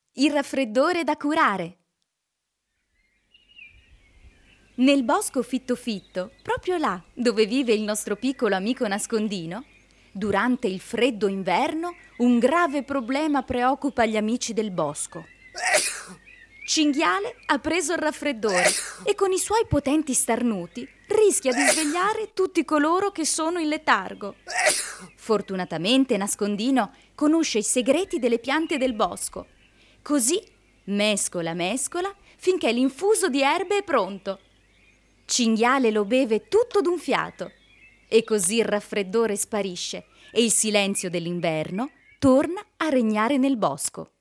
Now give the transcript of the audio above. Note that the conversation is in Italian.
Il raffreddore da curare. Nel bosco fitto fitto, proprio là dove vive il nostro piccolo amico nascondino, durante il freddo inverno un grave problema preoccupa gli amici del bosco. Cinghiale ha preso il raffreddore e con i suoi potenti starnuti rischia di svegliare tutti coloro che sono in letargo. Fortunatamente Nascondino conosce i segreti delle piante del bosco. Così mescola finché l'infuso di erbe è pronto. Cinghiale lo beve tutto d'un fiato e così il raffreddore sparisce e il silenzio dell'inverno torna a regnare nel bosco.